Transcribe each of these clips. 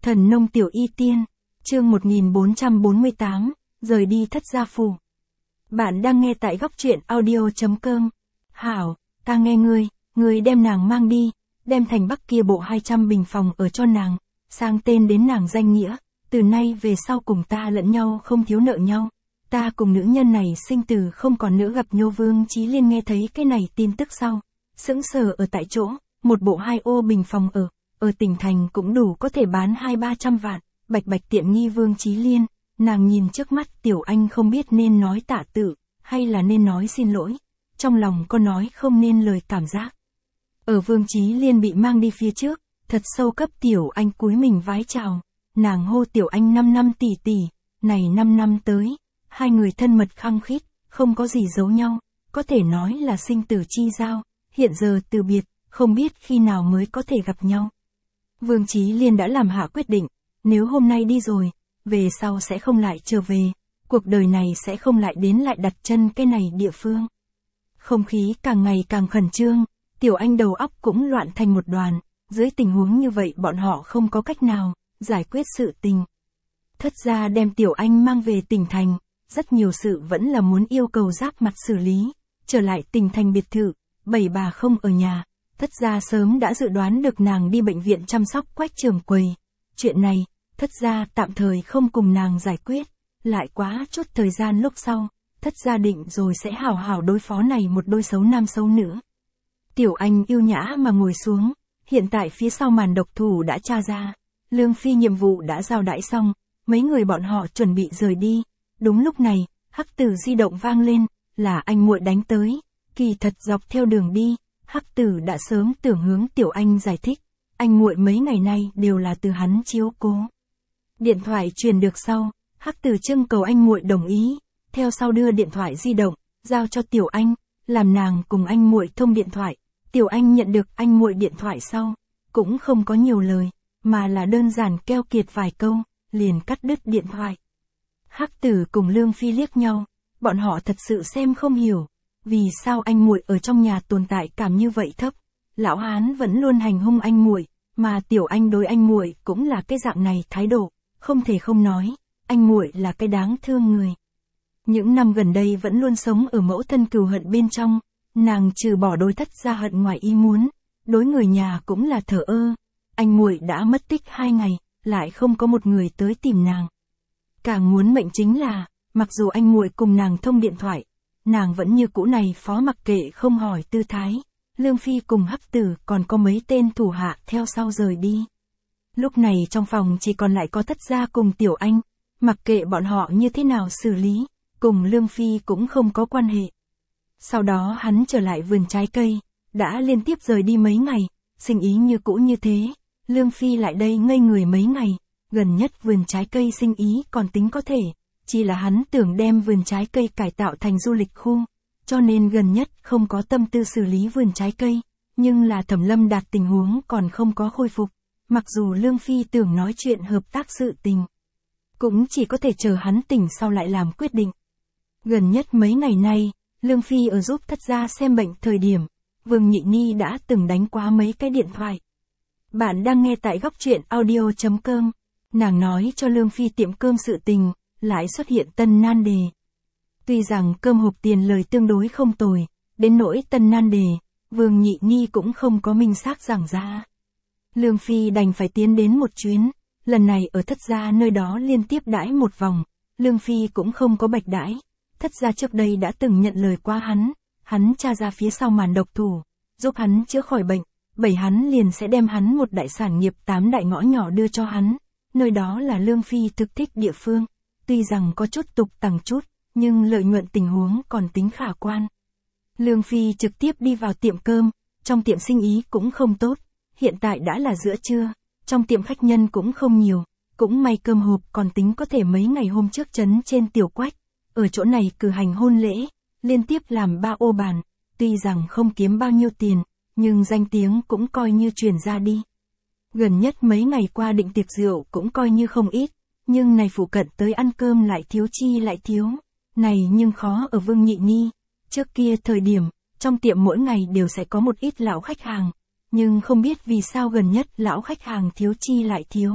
Thần nông tiểu y tiên, chương 1448, rời đi Thất Gia Phủ. Bạn đang nghe tại góc truyện audio.com. Hảo, ta nghe ngươi đem nàng mang đi, đem thành Bắc kia bộ 200 bình phòng ở cho nàng, sang tên đến nàng danh nghĩa, từ nay về sau cùng ta lẫn nhau không thiếu nợ nhau. Ta cùng nữ nhân này sinh tử không còn nữa. Gặp Nhô Vương Chí Liên nghe thấy cái này tin tức sau, sững sờ ở tại chỗ, một bộ 2 ô bình phòng ở tỉnh thành cũng đủ có thể bán 200-300 vạn, bạch tiện nghi Vương Chí Liên, nàng nhìn trước mắt Tiểu Anh không biết nên nói tạ tự, hay là nên nói xin lỗi, trong lòng có nói không nên lời cảm giác. Ở Vương Chí Liên bị mang đi phía trước, thật sâu cấp Tiểu Anh cúi mình vái chào, nàng hô Tiểu Anh 5 năm tỷ tỷ, này 5 năm tới, hai người thân mật khăng khít, không có gì giấu nhau, có thể nói là sinh tử chi giao, hiện giờ từ biệt, không biết khi nào mới có thể gặp nhau. Vương Chí Liên đã làm hạ quyết định, nếu hôm nay đi rồi, về sau sẽ không lại trở về, cuộc đời này sẽ không lại đến lại đặt chân cái này địa phương. Không khí càng ngày càng khẩn trương, Tiểu Anh đầu óc cũng loạn thành một đoàn, dưới tình huống như vậy bọn họ không có cách nào giải quyết sự tình. Thất gia đem Tiểu Anh mang về tỉnh thành, rất nhiều sự vẫn là muốn yêu cầu giáp mặt xử lý, trở lại tỉnh thành biệt thự, bảy bà không ở nhà. Thất gia sớm đã dự đoán được nàng đi bệnh viện chăm sóc Quách Trường Quầy. Chuyện này, thất gia tạm thời không cùng nàng giải quyết, lại quá chút thời gian lúc sau, thất gia định rồi sẽ hảo hảo đối phó này một đôi xấu nam xấu nữ. Tiểu Anh yêu nhã mà ngồi xuống, hiện tại phía sau màn độc thủ đã tra ra, Lương Phi nhiệm vụ đã giao đãi xong, mấy người bọn họ chuẩn bị rời đi. Đúng lúc này, hắc tử di động vang lên, là anh muội đánh tới, kỳ thật dọc theo đường đi. Hắc tử đã sớm tưởng hướng Tiểu Anh giải thích, anh muội mấy ngày nay đều là từ hắn chiếu cố. Điện thoại truyền được sau, Hắc tử trưng cầu anh muội đồng ý, theo sau đưa điện thoại di động, giao cho Tiểu Anh, làm nàng cùng anh muội thông điện thoại. Tiểu Anh nhận được anh muội điện thoại sau, cũng không có nhiều lời, mà là đơn giản keo kiệt vài câu, liền cắt đứt điện thoại. Hắc tử cùng Lương Phi liếc nhau, bọn họ thật sự xem không hiểu. Vì sao anh muội ở trong nhà tồn tại cảm như vậy thấp? Lão hán vẫn luôn hành hung anh muội, mà Tiểu Anh đối anh muội cũng là cái dạng này thái độ, không thể không nói, anh muội là cái đáng thương người. Những năm gần đây vẫn luôn sống ở mẫu thân cừu hận bên trong, nàng trừ bỏ đối thất gia hận ngoài ý muốn, đối người nhà cũng là thờ ơ. Anh muội đã mất tích 2 ngày, lại không có một người tới tìm nàng. Càng muốn mệnh chính là, mặc dù anh muội cùng nàng thông điện thoại, nàng vẫn như cũ này phó mặc kệ không hỏi tư thái. Lương Phi cùng Hắc tử còn có mấy tên thủ hạ theo sau rời đi. Lúc này trong phòng chỉ còn lại có thất gia cùng Tiểu Anh, mặc kệ bọn họ như thế nào xử lý, cùng Lương Phi cũng không có quan hệ. Sau đó hắn trở lại vườn trái cây, đã liên tiếp rời đi mấy ngày, sinh ý như cũ như thế. Lương Phi lại đây ngây người mấy ngày, gần nhất vườn trái cây sinh ý còn tính có thể. Chỉ là hắn tưởng đem vườn trái cây cải tạo thành du lịch khu, cho nên gần nhất không có tâm tư xử lý vườn trái cây, nhưng là Thẩm Lâm Đạt tình huống còn không có khôi phục, mặc dù Lương Phi tưởng nói chuyện hợp tác sự tình, cũng chỉ có thể chờ hắn tỉnh sau lại làm quyết định. Gần nhất mấy ngày nay, Lương Phi ở giúp thất gia xem bệnh thời điểm, Vương Nhị Ni đã từng đánh quá mấy cái điện thoại. Bạn đang nghe tại góc truyện audio.com, nàng nói cho Lương Phi tiệm cơm sự tình, lại xuất hiện tân nan đề. Tuy rằng cơm hộp tiền lời tương đối không tồi, đến nỗi tân nan đề, Vương Nhị Ni cũng không có minh xác giảng ra. Lương Phi đành phải tiến đến một chuyến, lần này ở thất gia nơi đó liên tiếp đãi một vòng, Lương Phi cũng không có bạch đãi. Thất gia trước đây đã từng nhận lời qua hắn tra ra phía sau màn độc thủ, giúp hắn chữa khỏi bệnh, hắn liền sẽ đem hắn một đại sản nghiệp 8 đại ngõ nhỏ đưa cho hắn, nơi đó là Lương Phi thực thích địa phương. Tuy rằng có chút tục tằng chút, nhưng lợi nhuận tình huống còn tính khả quan. Lương Phi trực tiếp đi vào tiệm cơm, trong tiệm sinh ý cũng không tốt, hiện tại đã là giữa trưa, trong tiệm khách nhân cũng không nhiều, cũng may cơm hộp còn tính có thể mấy ngày hôm trước trấn trên Tiểu Quách, ở chỗ này cử hành hôn lễ, liên tiếp làm 3 ô bàn, tuy rằng không kiếm bao nhiêu tiền, nhưng danh tiếng cũng coi như truyền ra đi. Gần nhất mấy ngày qua định tiệc rượu cũng coi như không ít. Nhưng này phụ cận tới ăn cơm lại thiếu chi lại thiếu, này nhưng khó ở Vương Nhị Ni. Trước kia thời điểm, trong tiệm mỗi ngày đều sẽ có một ít lão khách hàng, nhưng không biết vì sao gần nhất lão khách hàng thiếu chi lại thiếu.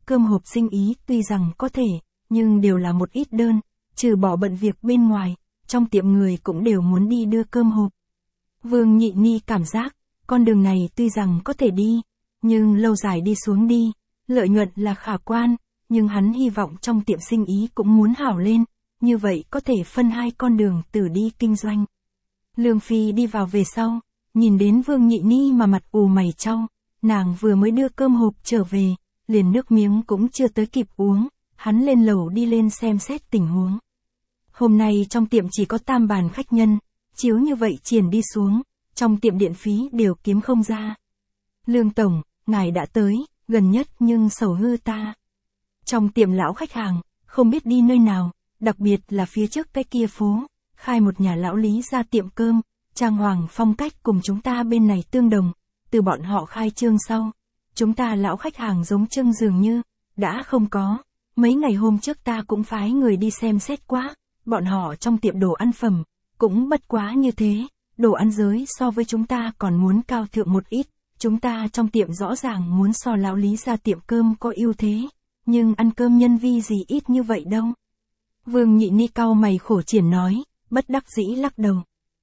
cơm hộp sinh ý tuy rằng có thể, nhưng đều là một ít đơn, trừ bỏ bận việc bên ngoài, trong tiệm người cũng đều muốn đi đưa cơm hộp. Vương Nhị Ni cảm giác, con đường này tuy rằng có thể đi, nhưng lâu dài đi xuống đi, lợi nhuận là khả quan, nhưng hắn hy vọng trong tiệm sinh ý cũng muốn hảo lên, như vậy có thể phân hai con đường từ đi kinh doanh. Lương Phi đi vào về sau, nhìn đến Vương Nhị Ni mà mặt ù mày chau, nàng vừa mới đưa cơm hộp trở về, liền nước miếng cũng chưa tới kịp uống, hắn lên lầu đi lên xem xét tình huống. Hôm nay trong tiệm chỉ có tam bàn khách nhân, chiếu như vậy triển đi xuống, trong tiệm điện phí đều kiếm không ra. Lương Tổng, ngài đã tới, gần nhất nhưng sầu hư ta. Trong tiệm lão khách hàng, không biết đi nơi nào, đặc biệt là phía trước cái kia phố, khai một nhà lão Lý ra tiệm cơm, trang hoàng phong cách cùng chúng ta bên này tương đồng, từ bọn họ khai trương sau. Chúng ta lão khách hàng giống trưng dường như, đã không có, mấy ngày hôm trước ta cũng phái người đi xem xét quá, bọn họ trong tiệm đồ ăn phẩm, cũng bất quá như thế, đồ ăn giới so với chúng ta còn muốn cao thượng một ít, chúng ta trong tiệm rõ ràng muốn so lão Lý ra tiệm cơm có ưu thế, nhưng ăn cơm nhân vi gì ít như vậy đâu. Vương Nhị Ni cau mày khổ triển nói, bất đắc dĩ lắc đầu.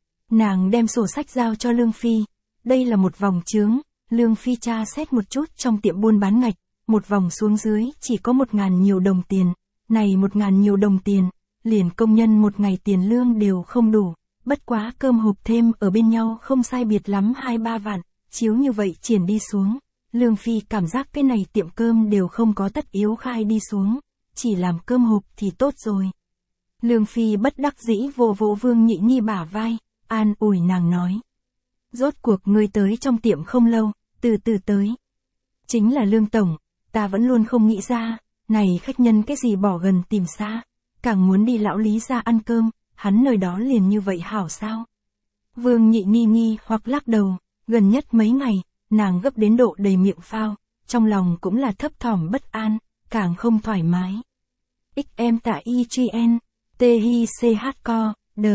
Nàng đem sổ sách giao cho Lương Phi, đây là một vòng chướng, Lương Phi tra xét một chút trong tiệm buôn bán ngạch, một vòng xuống dưới chỉ có 1.000 nhiều đồng tiền, này 1.000 nhiều đồng tiền, liền công nhân một ngày tiền lương đều không đủ, bất quá cơm hộp thêm ở bên nhau không sai biệt lắm 2-3 vạn, chiếu như vậy triển đi xuống, Lương Phi cảm giác cái này tiệm cơm đều không có tất yếu khai đi xuống, chỉ làm cơm hộp thì tốt rồi. Lương Phi bất đắc dĩ vỗ vỗ Vương Nhị Ni bả vai, an ủi nàng nói. Rốt cuộc ngươi tới trong tiệm không lâu, từ từ tới. Chính là Lương Tổng, ta vẫn luôn không nghĩ ra, này khách nhân cái gì bỏ gần tìm xa, càng muốn đi lão Lý ra ăn cơm, hắn nơi đó liền như vậy hảo sao. Vương Nhị Ni nghi hoặc lắc đầu, gần nhất mấy ngày, nàng gấp đến độ đầy miệng phao, trong lòng cũng là thấp thỏm bất an, càng không thoải mái. XM tại IGN, THCHCO,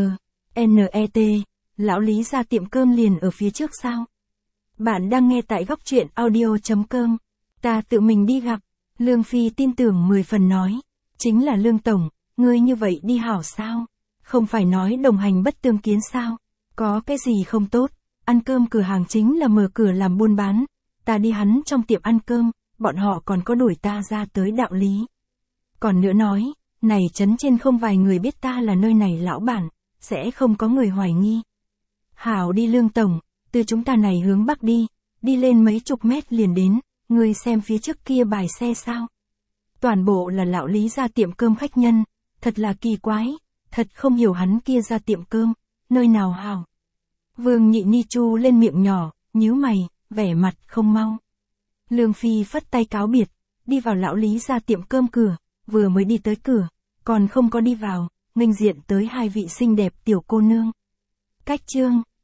NET, lão Lý ra tiệm cơm liền ở phía trước sao? Bạn đang nghe tại góc truyện audio.com, ta tự mình đi gặp, Lương Phi tin tưởng 10 phần nói, chính là Lương Tổng, ngươi như vậy đi hảo sao? Không phải nói đồng hành bất tương kiến sao? Có cái gì không tốt? Ăn cơm cửa hàng chính là mở cửa làm buôn bán, ta đi hắn trong tiệm ăn cơm, bọn họ còn có đuổi ta ra tới đạo lý. Còn nữa nói, này trấn trên không vài người biết ta là nơi này lão bản, sẽ không có người hoài nghi. Hảo đi Lương Tổng, từ chúng ta này hướng bắc đi, đi lên mấy chục mét liền đến, ngươi xem phía trước kia bài xe sao? Toàn bộ là lão Lý ra tiệm cơm khách nhân, thật là kỳ quái, thật không hiểu hắn kia ra tiệm cơm, nơi nào hảo. Vương Nhị Ni chu lên miệng nhỏ, nhíu mày, vẻ mặt không mau. Lương Phi phất tay cáo biệt, đi vào lão Lý ra tiệm cơm cửa, vừa mới đi tới cửa, còn không có đi vào, nghênh diện tới hai vị xinh đẹp tiểu cô nương. Cách chương